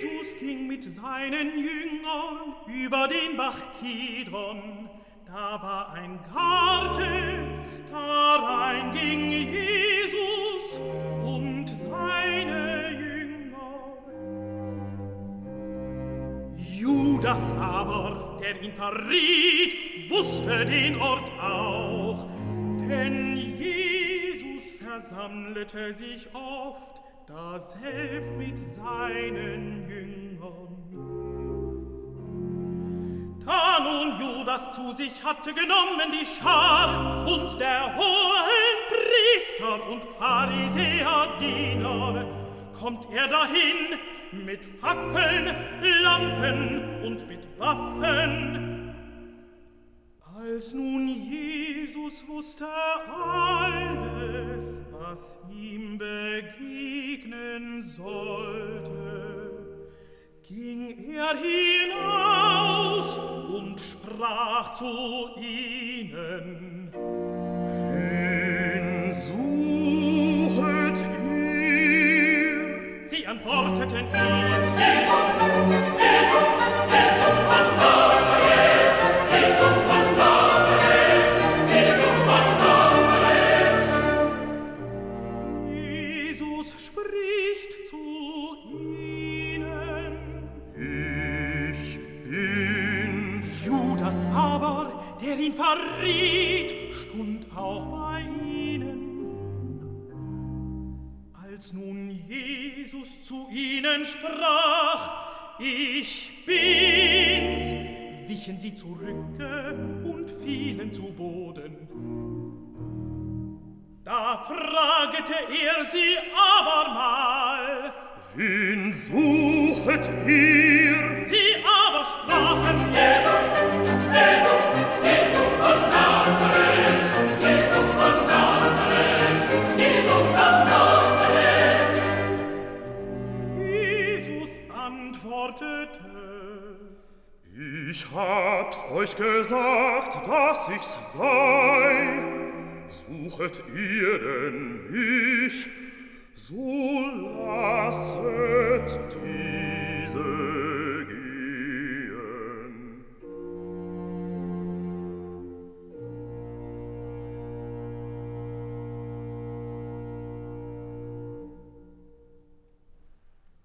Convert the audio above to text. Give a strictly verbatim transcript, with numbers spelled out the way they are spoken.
Jesus ging mit seinen Jüngern über den Bach Kidron. Da war ein Garten, darein ging Jesus und seine Jünger. Judas aber, der ihn verriet, wusste den Ort auch, denn Jesus versammelte sich oft daselbst mit seinen Jüngern. Da nun Judas zu sich hatte genommen die Schar und der hohen Priester und Pharisäer Diener, kommt er dahin mit Fackeln, Lampen und mit Waffen. Als nun Jesus wusste alles, was ihm begegnen sollte, ging er hinaus und sprach zu ihnen: Wen suchet ihr? Sie antworteten ihm: Jesus, Jesus, Jesus von Nazareth, Jesus von Nazareth, Jesus von Nazareth. Jesus spricht zu ihnen: Ich bin's. Judas aber, der ihn verriet, stund auch bei ihnen. Als nun Jesus zu ihnen sprach: Ich bin's, wichen sie zurücke und fielen zu Boden. Da fragete er sie abermal: Wen suchet ihr? Sie aber sprachen: Jesus, Jesus, Jesus von Nazareth, Jesus von Nazareth, Jesus von Nazareth. Jesus antwortete: Ich hab's euch gesagt, dass ich's sei. Suchet ihr denn mich? So lasset diese